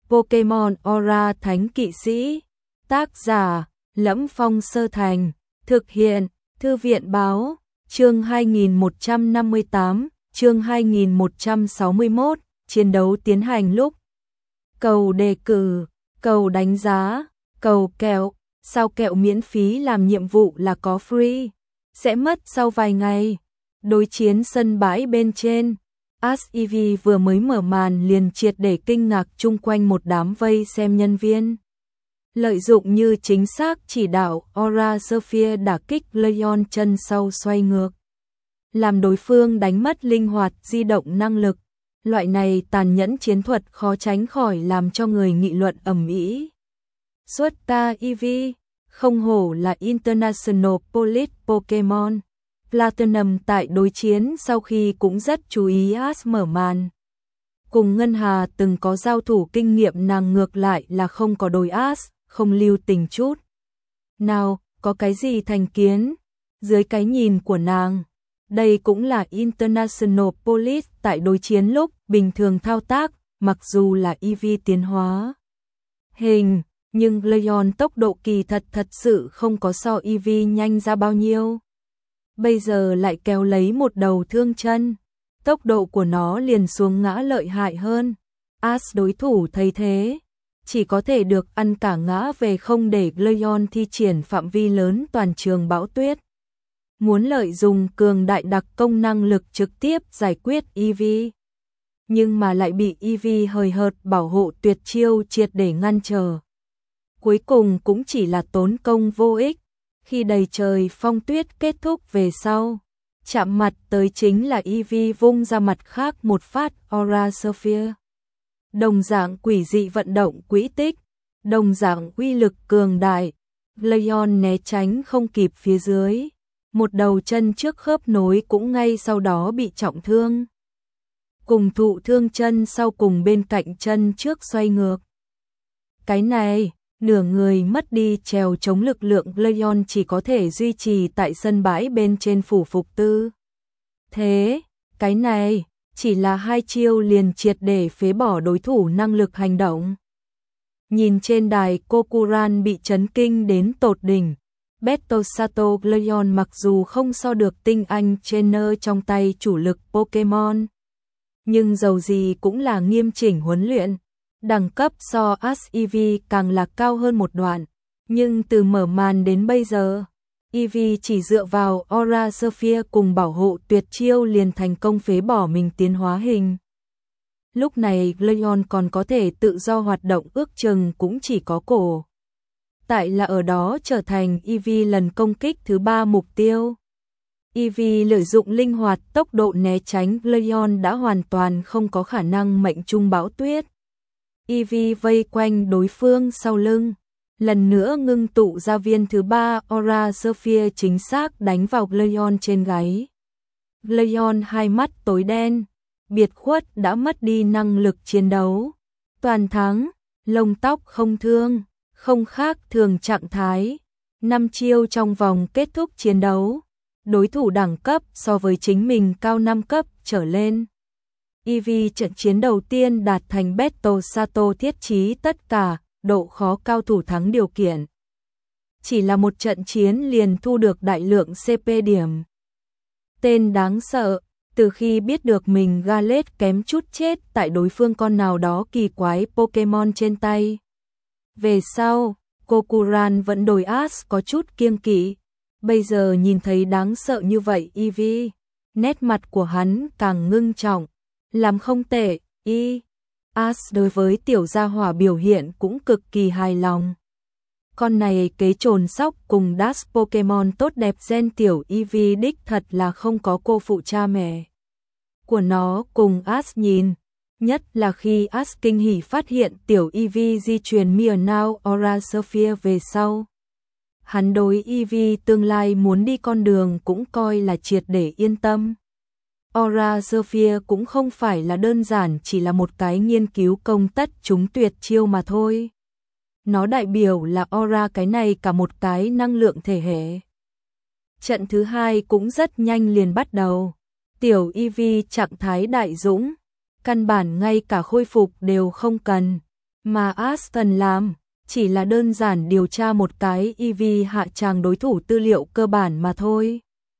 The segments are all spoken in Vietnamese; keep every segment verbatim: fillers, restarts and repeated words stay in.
Pokemon Aura Thánh Kỵ Sĩ. Tác giả: Lẫm Phong Sơ Thành. Thực hiện: Thư viện báo. Chương hai nghìn một trăm năm mươi tám, chương hai nghìn một trăm sáu mươi mốt, chiến đấu tiến hành lúc. Cầu đề cử, cầu đánh giá, cầu kẹo, sao kẹo miễn phí làm nhiệm vụ là có free, sẽ mất sau vài ngày. Đối chiến sân bãi bên trên, Ash e vê vừa mới mở màn liền triệt để kinh ngạc chung quanh một đám vây xem nhân viên. Lợi dụng như chính xác chỉ đạo, Aura Sphere đả kích Leon chân sau xoay ngược, làm đối phương đánh mất linh hoạt di động năng lực. Loại này tàn nhẫn chiến thuật khó tránh khỏi làm cho người nghị luận ầm ĩ. Suota e vê, không hổ là International Police Pokemon. Platinum tại đối chiến sau khi cũng rất chú ý Ash mở màn. Cùng Ngân Hà từng có giao thủ kinh nghiệm, nàng ngược lại là không có đối Ash, không lưu tình chút nào, có cái gì thành kiến. Dưới cái nhìn của nàng, đây cũng là International Police tại đối chiến lúc bình thường thao tác, mặc dù là e vê tiến hóa hình, nhưng Leon tốc độ kỳ thật thật sự không có so e vê nhanh ra bao nhiêu. Bây giờ lại kéo lấy một đầu thương chân, tốc độ của nó liền xuống ngã lợi hại hơn. Ash đối thủ thấy thế, chỉ có thể được ăn cả ngã về không để Leon thi triển phạm vi lớn toàn trường bão tuyết. Muốn lợi dụng cường đại đặc công năng lực trực tiếp giải quyết e vê, nhưng mà lại bị e vê hời hợt bảo hộ tuyệt chiêu triệt để ngăn trở. Cuối cùng cũng chỉ là tốn công vô ích. Khi đầy trời phong tuyết kết thúc về sau, chạm mặt tới chính là e vê vung ra mặt khác một phát Aura Sphere. Đồng dạng quỷ dị vận động quỹ tích, đồng dạng uy lực cường đại. Leon né tránh không kịp phía dưới, một đầu chân trước khớp nối cũng ngay sau đó bị trọng thương. Cùng thụ thương chân sau cùng bên cạnh chân trước xoay ngược. Cái này, nửa người mất đi trèo chống lực lượng, Leon chỉ có thể duy trì tại sân bãi bên trên phủ phục tư. Thế, cái này, chỉ là hai chiêu liền triệt để phế bỏ đối thủ năng lực hành động. Nhìn trên đài, Kokuran bị chấn kinh đến tột đỉnh. Beto Sato Leon mặc dù không so được tinh anh trainer trong tay chủ lực Pokemon, nhưng dầu gì cũng là nghiêm chỉnh huấn luyện. Đẳng cấp so Ash e vê càng là cao hơn một đoạn, nhưng từ mở màn đến bây giờ, e vê chỉ dựa vào Aura Sphere cùng bảo hộ tuyệt chiêu liền thành công phế bỏ mình tiến hóa hình. Lúc này Leon còn có thể tự do hoạt động, ước chừng cũng chỉ có cổ. Tại là ở đó trở thành e vê lần công kích thứ ba mục tiêu. e vê lợi dụng linh hoạt tốc độ né tránh, Leon đã hoàn toàn không có khả năng mệnh trung bão tuyết. e vê vây quanh đối phương sau lưng, lần nữa ngưng tụ ra viên thứ ba Aura Sphere chính xác đánh vào Leon trên gáy. Leon hai mắt tối đen, biệt khuất đã mất đi năng lực chiến đấu. Toàn thắng, lông tóc không thương, không khác thường trạng thái. Năm chiêu trong vòng kết thúc chiến đấu, đối thủ đẳng cấp so với chính mình cao năm cấp trở lên. e vê trận chiến đầu tiên đạt thành Beto Sato thiết trí tất cả độ khó cao thủ thắng điều kiện. Chỉ là một trận chiến liền thu được đại lượng xê pê điểm. Tên đáng sợ, từ khi biết được mình Gallade kém chút chết tại đối phương con nào đó kỳ quái Pokemon trên tay. Về sau, Kokuran vẫn đối Ash có chút kiêng kỵ. Bây giờ nhìn thấy đáng sợ như vậy e vê, nét mặt của hắn càng ngưng trọng. Làm không tệ, y. Ash đối với tiểu gia hỏa biểu hiện cũng cực kỳ hài lòng. Con này kế trồn sóc cùng Dash Pokemon tốt đẹp gen tiểu e vê đích thật là không có cô phụ cha mẹ của nó cùng Ash nhìn. Nhất là khi Ash kinh hỉ phát hiện tiểu e vê di truyền Meowth Aura Sphere về sau. Hắn đối e vê tương lai muốn đi con đường cũng coi là triệt để yên tâm. Aura Sphere cũng không phải là đơn giản chỉ là một cái nghiên cứu công tất chúng tuyệt chiêu mà thôi. Nó đại biểu là Aura cái này cả một cái năng lượng thể hệ. Trận thứ hai cũng rất nhanh liền bắt đầu. Tiểu e vê trạng thái đại dũng, căn bản ngay cả khôi phục đều không cần. Mà Aston làm chỉ là đơn giản điều tra một cái e vê hạ tràng đối thủ tư liệu cơ bản mà thôi.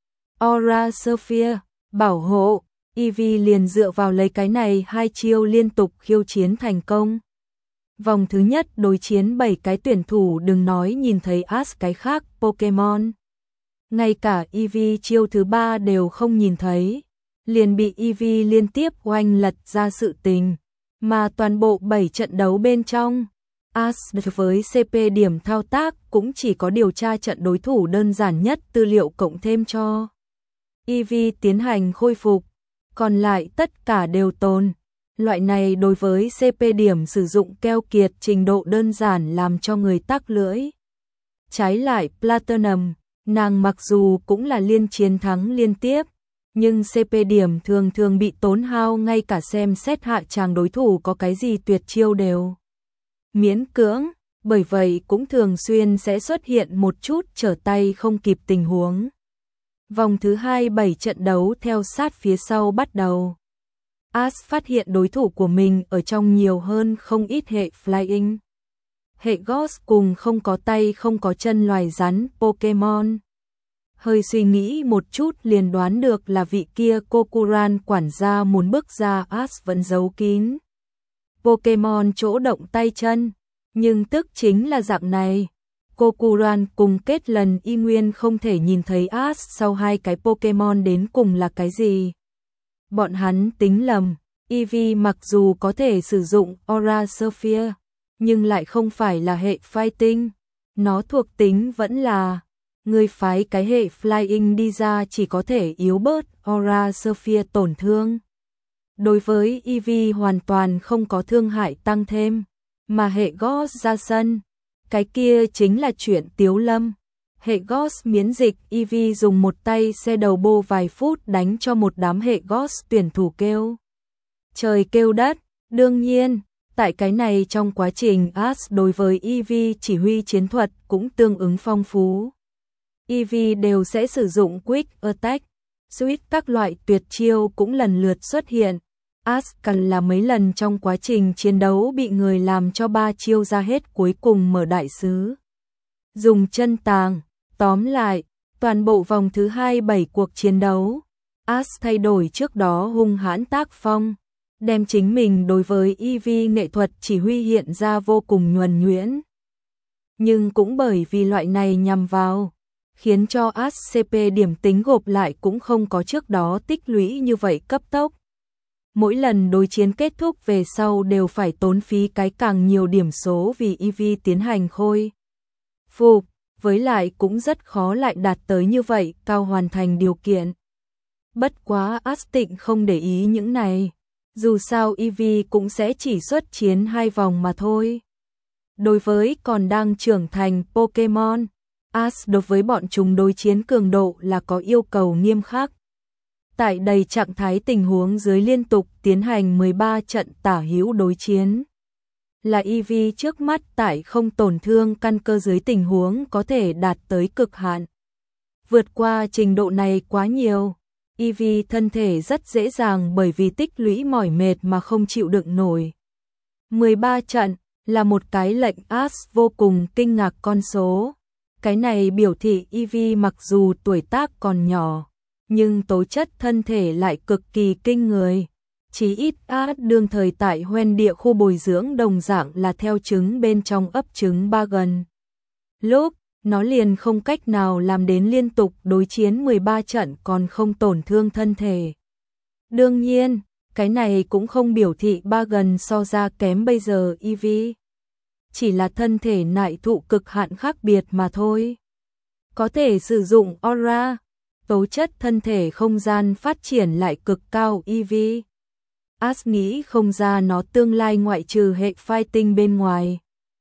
Aura Sphere, bảo hộ, e vê liền dựa vào lấy cái này hai chiêu liên tục khiêu chiến thành công. Vòng thứ nhất đối chiến bảy cái tuyển thủ đừng nói nhìn thấy As cái khác Pokemon. Ngay cả e vê chiêu thứ ba đều không nhìn thấy, liền bị e vê liên tiếp oanh lật ra sự tình. Mà toàn bộ bảy trận đấu bên trong, As với xê pê điểm thao tác cũng chỉ có điều tra trận đối thủ đơn giản nhất tư liệu cộng thêm cho e vê tiến hành khôi phục, còn lại tất cả đều tồn. Loại này đối với xê pê điểm sử dụng keo kiệt trình độ đơn giản làm cho người tắc lưỡi. Trái lại Platinum, nàng mặc dù cũng là liên chiến thắng liên tiếp, nhưng xê pê điểm thường thường bị tốn hao ngay cả xem xét hạ tràng đối thủ có cái gì tuyệt chiêu đều miễn cưỡng, bởi vậy cũng thường xuyên sẽ xuất hiện một chút trở tay không kịp tình huống. Vòng thứ hai bảy trận đấu theo sát phía sau bắt đầu. As phát hiện đối thủ của mình ở trong nhiều hơn không ít hệ Flying. Hệ Ghost cùng không có tay không có chân loài rắn Pokemon. Hơi suy nghĩ một chút liền đoán được là vị kia Kokuran quản gia muốn bước ra As vẫn giấu kín Pokemon chỗ động tay chân, nhưng tức chính là dạng này. Kokuran cùng kết lần y nguyên không thể nhìn thấy As sau hai cái Pokemon đến cùng là cái gì. Bọn hắn tính lầm, e vê mặc dù có thể sử dụng Aura Sphere, nhưng lại không phải là hệ Fighting. Nó thuộc tính vẫn là, người phái cái hệ Flying đi ra chỉ có thể yếu bớt Aura Sphere tổn thương. Đối với e vê hoàn toàn không có thương hại tăng thêm, mà hệ Ghost ra sân, cái kia chính là chuyện tiếu lâm. Hệ Ghost miễn dịch, e vê dùng một tay xe đầu bô vài phút đánh cho một đám hệ Ghost tuyển thủ kêu trời kêu đất. Đương nhiên, tại cái này trong quá trình As đối với e vê chỉ huy chiến thuật cũng tương ứng phong phú. e vê đều sẽ sử dụng Quick Attack, Switch các loại tuyệt chiêu cũng lần lượt xuất hiện. As cần là mấy lần trong quá trình chiến đấu bị người làm cho ba chiêu ra hết cuối cùng mở đại sứ. Dùng chân tàng, tóm lại, toàn bộ vòng thứ hai bảy cuộc chiến đấu, As thay đổi trước đó hung hãn tác phong, đem chính mình đối với e vê nghệ thuật chỉ huy hiện ra vô cùng nhuần nhuyễn. Nhưng cũng bởi vì loại này nhằm vào, khiến cho As xê pê điểm tính gộp lại cũng không có trước đó tích lũy như vậy cấp tốc. Mỗi lần đối chiến kết thúc về sau đều phải tốn phí cái càng nhiều điểm số vì e vê tiến hành khôi phục, với lại cũng rất khó lại đạt tới như vậy cao hoàn thành điều kiện. Bất quá As tịnh không để ý những này, dù sao e vê cũng sẽ chỉ xuất chiến hai vòng mà thôi. Đối với còn đang trưởng thành Pokemon, As đối với bọn chúng đối chiến cường độ là có yêu cầu nghiêm khắc. Tại đầy trạng thái tình huống dưới liên tục tiến hành mười ba trận tả hữu đối chiến, là e vê trước mắt tại không tổn thương căn cơ dưới tình huống có thể đạt tới cực hạn. Vượt qua trình độ này quá nhiều, e vê thân thể rất dễ dàng bởi vì tích lũy mỏi mệt mà không chịu đựng nổi. mười ba trận là một cái lệnh As vô cùng kinh ngạc con số. Cái này biểu thị e vê mặc dù tuổi tác còn nhỏ, nhưng tố chất thân thể lại cực kỳ kinh người. Chí ít As đương thời tại hoen địa khu bồi dưỡng đồng dạng là theo trứng bên trong ấp trứng ba gần. Lúc, nó liền không cách nào làm đến liên tục đối chiến mười ba trận còn không tổn thương thân thể. Đương nhiên, cái này cũng không biểu thị ba gần so ra kém bây giờ e vê. Chỉ là thân thể nại thụ cực hạn khác biệt mà thôi. Có thể sử dụng Aura, tố chất thân thể không gian phát triển lại cực cao e vê. As nghĩ không ra nó tương lai ngoại trừ hệ Fighting bên ngoài,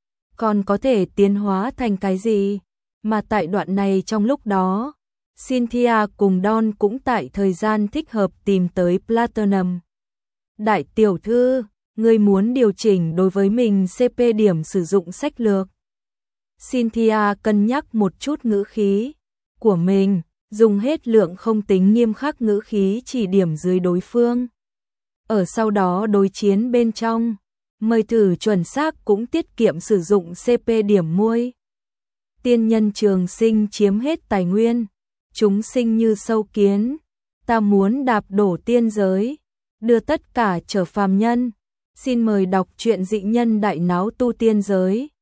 còn có thể tiến hóa thành cái gì, mà tại đoạn này trong lúc đó, Cynthia cùng Don cũng tại thời gian thích hợp tìm tới Platinum. Đại tiểu thư, ngươi muốn điều chỉnh đối với mình xê pê điểm sử dụng sách lược. Cynthia cân nhắc một chút ngữ khí của mình, dùng hết lượng không tính nghiêm khắc ngữ khí chỉ điểm dưới đối phương. Ở sau đó đối chiến bên trong, Mời thử chuẩn xác cũng tiết kiệm sử dụng xê pê điểm muôi. Tiên nhân trường sinh chiếm hết tài nguyên, chúng sinh như sâu kiến, ta muốn đạp đổ tiên giới, đưa tất cả trở phàm nhân. Xin mời đọc truyện Dị Nhân Đại Náo Tu Tiên Giới.